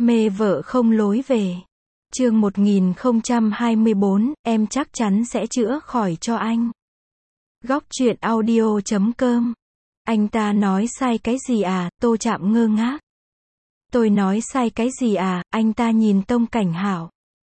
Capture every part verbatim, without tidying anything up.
Mê vợ không lối về. Chương một nghìn không trăm hai mươi bốn, em chắc chắn sẽ chữa khỏi cho anh. Góc truyện audio chấm com. Anh ta nói sai cái gì à? Tô Trạm ngơ ngác. Tôi nói sai cái gì à? Anh ta nhìn Tông Cảnh Hảo.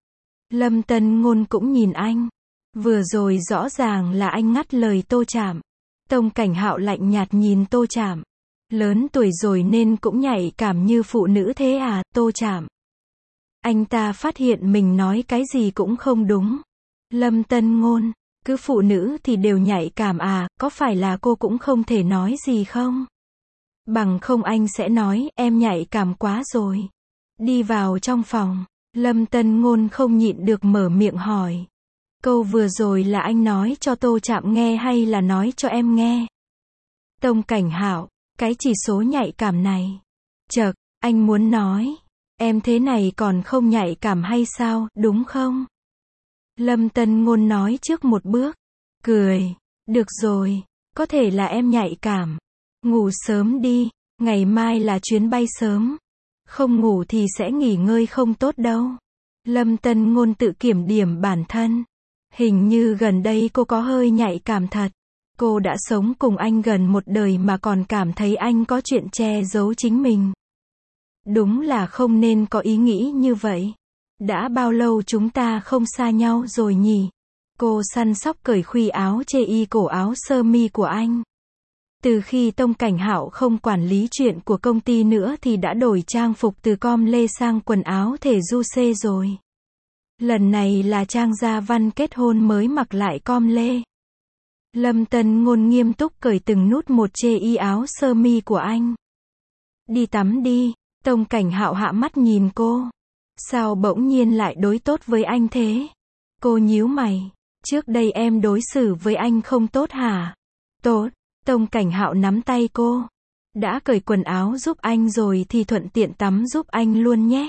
Lâm Tân Ngôn cũng nhìn anh. Vừa rồi rõ ràng là anh ngắt lời Tô Trạm. Tông Cảnh Hạo lạnh nhạt nhìn Tô Trạm. Lớn tuổi rồi nên cũng nhạy cảm như phụ nữ thế à? Tô Trạm. Anh ta phát hiện mình nói cái gì cũng không đúng. Lâm Tân Ngôn, cứ phụ nữ thì đều nhạy cảm à? Có phải là cô cũng không thể nói gì không? Bằng không anh sẽ nói, em nhạy cảm quá rồi. Đi vào trong phòng, Lâm Tân Ngôn không nhịn được mở miệng hỏi. Câu vừa rồi là anh nói cho Tô Trạm nghe hay là nói cho em nghe? Tông Cảnh Hạo, cái chỉ số nhạy cảm này. Chậc, anh muốn nói, em thế này còn không nhạy cảm hay sao, đúng không? Lâm Tân Ngôn nói trước một bước. Cười, được rồi, có thể là em nhạy cảm. Ngủ sớm đi, ngày mai là chuyến bay sớm. Không ngủ thì sẽ nghỉ ngơi không tốt đâu. Lâm Tân Ngôn tự kiểm điểm bản thân. Hình như gần đây cô có hơi nhạy cảm thật. Cô đã sống cùng anh gần một đời mà còn cảm thấy anh có chuyện che giấu chính mình. Đúng là không nên có ý nghĩ như vậy. Đã bao lâu chúng ta không xa nhau rồi nhỉ? Cô săn sóc cởi khuy áo chê y cổ áo sơ mi của anh. Từ khi Tông Cảnh Hạo không quản lý chuyện của công ty nữa thì đã đổi trang phục từ com lê sang quần áo thể du xê rồi. Lần này là Trang Gia Văn kết hôn mới mặc lại com lê. Lâm Tân Ngôn nghiêm túc cởi từng nút một chê y áo sơ mi của anh. Đi tắm đi. Tông Cảnh Hạo hạ mắt nhìn cô. Sao bỗng nhiên lại đối tốt với anh thế? Cô nhíu mày. Trước đây em đối xử với anh không tốt hả? Tốt. Tông Cảnh Hạo nắm tay cô. Đã cởi quần áo giúp anh rồi thì thuận tiện tắm giúp anh luôn nhé.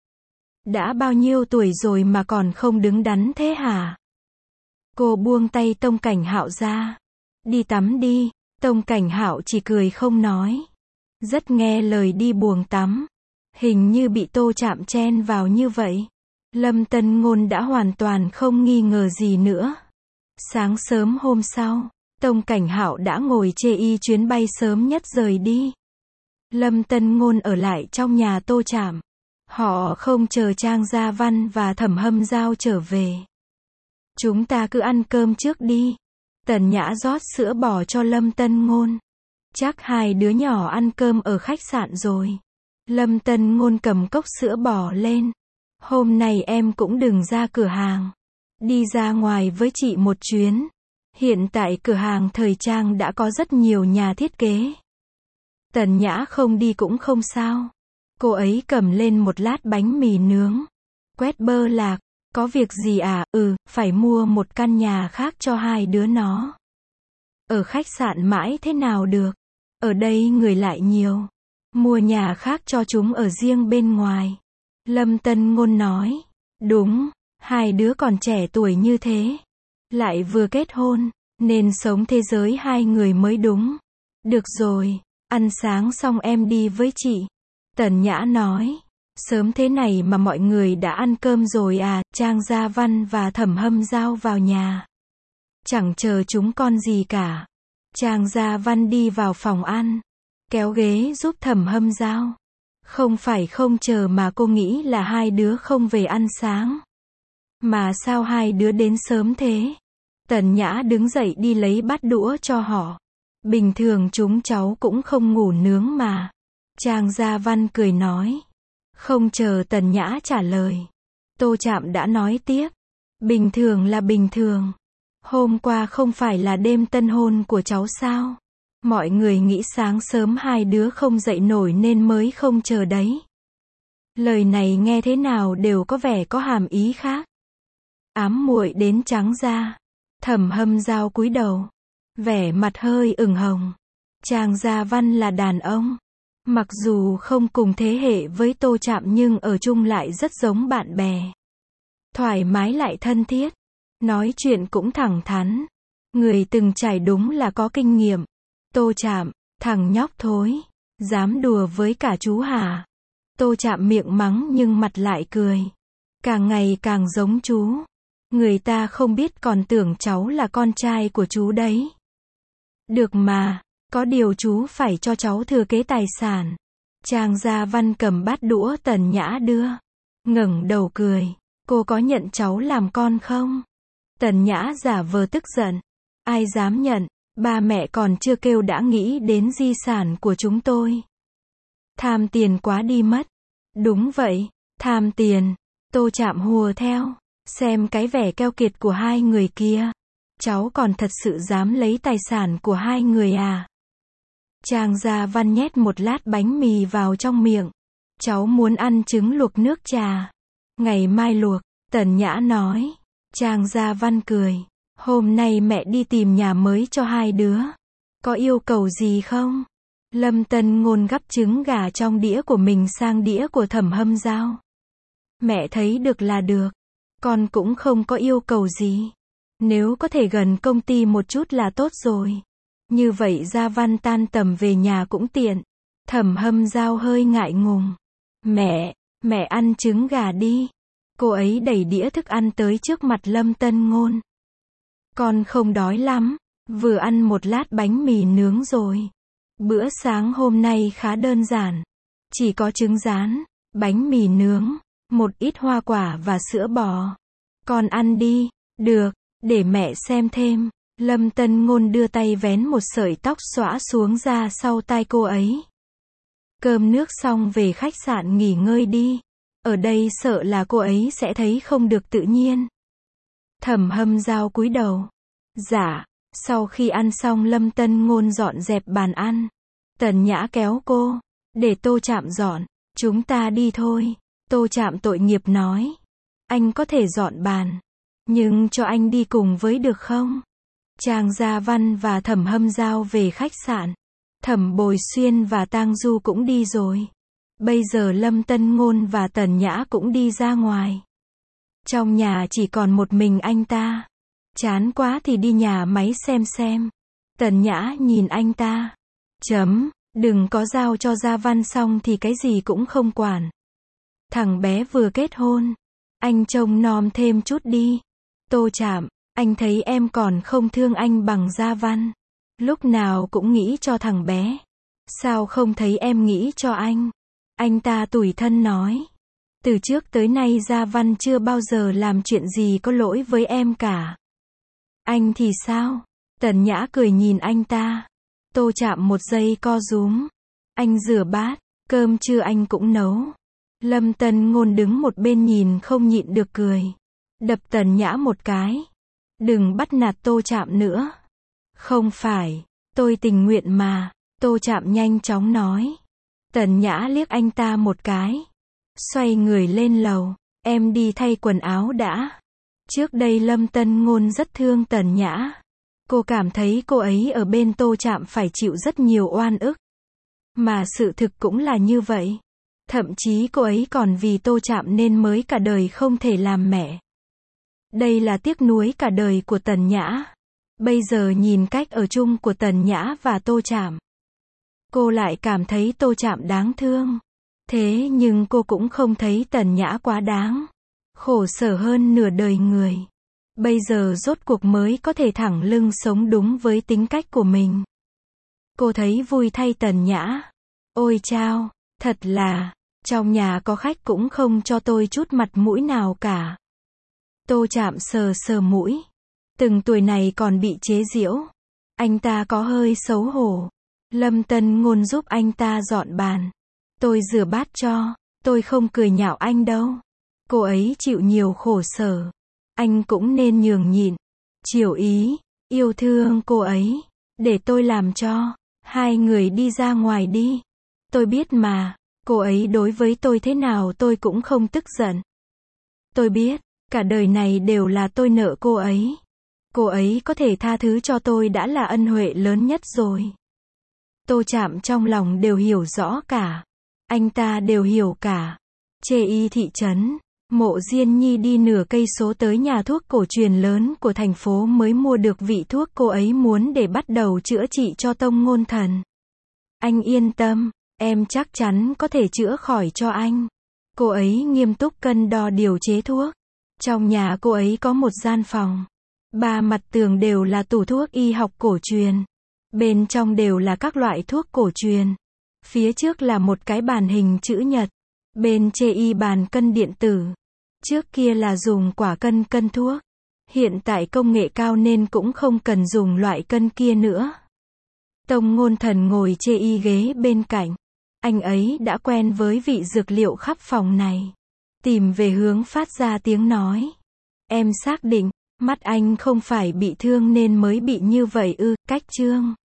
Đã bao nhiêu tuổi rồi mà còn không đứng đắn thế hả? Cô buông tay Tông Cảnh Hạo ra. Đi tắm đi. Tông Cảnh Hạo chỉ cười không nói. Rất nghe lời đi buồng tắm. Hình như bị Tô Trạm chen vào như vậy. Lâm Tân Ngôn đã hoàn toàn không nghi ngờ gì nữa. Sáng sớm hôm sau, Tông Cảnh Hạo đã ngồi chê y chuyến bay sớm nhất rời đi. Lâm Tân Ngôn ở lại trong nhà Tô Trạm. Họ không chờ Trang Gia Văn và Thẩm Hâm Giao trở về. Chúng ta cứ ăn cơm trước đi. Tần Nhã rót sữa bò cho Lâm Tân Ngôn. Chắc hai đứa nhỏ ăn cơm ở khách sạn rồi. Lâm Tân Ngôn cầm cốc sữa bò lên. Hôm nay em cũng đừng ra cửa hàng. Đi ra ngoài với chị một chuyến. Hiện tại cửa hàng thời trang đã có rất nhiều nhà thiết kế. Tần Nhã không đi cũng không sao. Cô ấy cầm lên một lát bánh mì nướng. Quét bơ lạc. Có việc gì à? Ừ, phải mua một căn nhà khác cho hai đứa nó. Ở khách sạn mãi thế nào được? Ở đây người lại nhiều. Mua nhà khác cho chúng ở riêng bên ngoài. Lâm Tân Ngôn nói. Đúng, hai đứa còn trẻ tuổi như thế. Lại vừa kết hôn, nên sống thế giới hai người mới đúng. Được rồi, ăn sáng xong em đi với chị. Tần Nhã nói. Sớm thế này mà mọi người đã ăn cơm rồi à? Trang Gia Văn và Thẩm Hâm Giao vào nhà. Chẳng chờ chúng con gì cả. Trang Gia Văn đi vào phòng ăn. Kéo ghế giúp Thẩm Hâm Giao. Không phải không chờ mà cô nghĩ là hai đứa không về ăn sáng. Mà sao hai đứa đến sớm thế? Tần Nhã đứng dậy đi lấy bát đũa cho họ. Bình thường chúng cháu cũng không ngủ nướng mà. Trang Gia Văn cười nói. Không chờ Tần Nhã trả lời. Tô Trạm đã nói tiếp. Bình thường là bình thường. Hôm qua không phải là đêm tân hôn của cháu sao? Mọi người nghĩ sáng sớm hai đứa không dậy nổi nên mới không chờ đấy. Lời này nghe thế nào đều có vẻ có hàm ý khác. Ám muội đến trắng da. Thẩm Hâm Giao cúi đầu. Vẻ mặt hơi ửng hồng. Trang Gia Văn là đàn ông. Mặc dù không cùng thế hệ với Tô Trạm nhưng ở chung lại rất giống bạn bè. Thoải mái lại thân thiết. Nói chuyện cũng thẳng thắn. Người từng trải đúng là có kinh nghiệm. Tô Trạm, thằng nhóc thối. Dám đùa với cả chú hả? Tô Trạm miệng mắng nhưng mặt lại cười. Càng ngày càng giống chú. Người ta không biết còn tưởng cháu là con trai của chú đấy. Được mà, có điều chú phải cho cháu thừa kế tài sản. Trang Gia Văn cầm bát đũa Tần Nhã đưa. Ngẩng đầu cười. Cô có nhận cháu làm con không? Tần Nhã giả vờ tức giận. Ai dám nhận, ba mẹ còn chưa kêu đã nghĩ đến di sản của chúng tôi. Tham tiền quá đi mất. Đúng vậy, tham tiền. Tô Trạm hùa theo. Xem cái vẻ keo kiệt của hai người kia. Cháu còn thật sự dám lấy tài sản của hai người à? Trang Gia Văn nhét một lát bánh mì vào trong miệng. Cháu muốn ăn trứng luộc nước trà. Ngày mai luộc, Tần Nhã nói. Trang Gia Văn cười. Hôm nay mẹ đi tìm nhà mới cho hai đứa. Có yêu cầu gì không? Lâm Tân Ngôn gắp trứng gà trong đĩa của mình sang đĩa của Thẩm Hâm Dao. Mẹ thấy được là được. Con cũng không có yêu cầu gì. Nếu có thể gần công ty một chút là tốt rồi. Như vậy Gia Văn tan tầm về nhà cũng tiện. Thẩm Hâm Dao hơi ngại ngùng. Mẹ, mẹ ăn trứng gà đi. Cô ấy đẩy đĩa thức ăn tới trước mặt Lâm Tân Ngôn. Con không đói lắm. Vừa ăn một lát bánh mì nướng rồi. Bữa sáng hôm nay khá đơn giản. Chỉ có trứng rán, bánh mì nướng, một ít hoa quả và sữa bò. Con ăn đi. Được, để mẹ xem thêm. Lâm Tân Ngôn đưa tay vén một sợi tóc xõa xuống ra sau tai cô ấy. Cơm nước xong về khách sạn nghỉ ngơi đi. Ở đây sợ là cô ấy sẽ thấy không được tự nhiên. Thẩm Hâm Dao cúi đầu. Dạ. Sau khi ăn xong Lâm Tân Ngôn dọn dẹp bàn ăn. Tần Nhã kéo cô. Để Tô Trạm dọn. Chúng ta đi thôi. Tô Trạm tội nghiệp nói. Anh có thể dọn bàn. Nhưng cho anh đi cùng với được không? Trang Gia Văn và Thẩm Hâm Dao về khách sạn. Thẩm Bồi Xuyên và Tang Du cũng đi rồi. Bây giờ Lâm Tân Ngôn và Tần Nhã cũng đi ra ngoài. Trong nhà chỉ còn một mình anh ta. Chán quá thì đi nhà máy xem xem. Tần Nhã nhìn anh ta. Chấm, đừng có giao cho Gia Văn xong thì cái gì cũng không quản. Thằng bé vừa kết hôn. Anh trông nom thêm chút đi. Tô Trạm, anh thấy em còn không thương anh bằng Gia Văn. Lúc nào cũng nghĩ cho thằng bé. Sao không thấy em nghĩ cho anh? Anh ta tủi thân nói. Từ trước tới nay Gia Văn chưa bao giờ làm chuyện gì có lỗi với em cả. Anh thì sao? Tần Nhã cười nhìn anh ta. Tô Trạm một giây co rúm. Anh rửa bát, cơm trưa anh cũng nấu. Lâm Tân Ngôn đứng một bên nhìn không nhịn được cười. Đập Tần Nhã một cái. Đừng bắt nạt Tô Trạm nữa. Không phải, tôi tình nguyện mà. Tô Trạm nhanh chóng nói. Tần Nhã liếc anh ta một cái. Xoay người lên lầu. Em đi thay quần áo đã. Trước đây Lâm Tân Ngôn rất thương Tần Nhã. Cô cảm thấy cô ấy ở bên Tô Trạm phải chịu rất nhiều oan ức. Mà sự thực cũng là như vậy. Thậm chí cô ấy còn vì Tô Trạm nên mới cả đời không thể làm mẹ. Đây là tiếc nuối cả đời của Tần Nhã. Bây giờ nhìn cách ở chung của Tần Nhã và Tô Trạm. Cô lại cảm thấy Tô Trạm đáng thương. Thế nhưng cô cũng không thấy Tần Nhã quá đáng. Khổ sở hơn nửa đời người. Bây giờ rốt cuộc mới có thể thẳng lưng sống đúng với tính cách của mình. Cô thấy vui thay Tần Nhã. Ôi chao, thật là, trong nhà có khách cũng không cho tôi chút mặt mũi nào cả. Tô Trạm sờ sờ mũi. Từng tuổi này còn bị chế giễu. Anh ta có hơi xấu hổ. Lâm Tân Ngôn giúp anh ta dọn bàn. Tôi rửa bát cho, tôi không cười nhạo anh đâu. Cô ấy chịu nhiều khổ sở. Anh cũng nên nhường nhịn. Chiều ý, yêu thương cô ấy. Để tôi làm cho. Hai người đi ra ngoài đi. Tôi biết mà, cô ấy đối với tôi thế nào tôi cũng không tức giận. Tôi biết, cả đời này đều là tôi nợ cô ấy. Cô ấy có thể tha thứ cho tôi đã là ân huệ lớn nhất rồi. Tô Trạm trong lòng đều hiểu rõ cả. Anh ta đều hiểu cả. Chê y thị trấn. Mộ Diên Nhi đi nửa cây số tới nhà thuốc cổ truyền lớn của thành phố mới mua được vị thuốc cô ấy muốn để bắt đầu chữa trị cho Tông Ngôn Thần. Anh yên tâm, Em chắc chắn có thể chữa khỏi cho anh. Cô ấy nghiêm túc cân đo điều chế thuốc. Trong nhà cô ấy có một gian phòng. Ba mặt tường đều là tủ thuốc y học cổ truyền. Bên trong đều là các loại thuốc cổ truyền. Phía trước là một cái bàn hình chữ nhật. Bên trên y bàn cân điện tử. Trước kia là dùng quả cân cân thuốc. Hiện tại công nghệ cao nên cũng không cần dùng loại cân kia nữa. Tông Ngôn Thần ngồi trên y ghế bên cạnh. Anh ấy đã quen với vị dược liệu khắp phòng này. Tìm về hướng phát ra tiếng nói. Em xác định, mắt anh không phải bị thương nên mới bị như vậy ư, Cách Trương.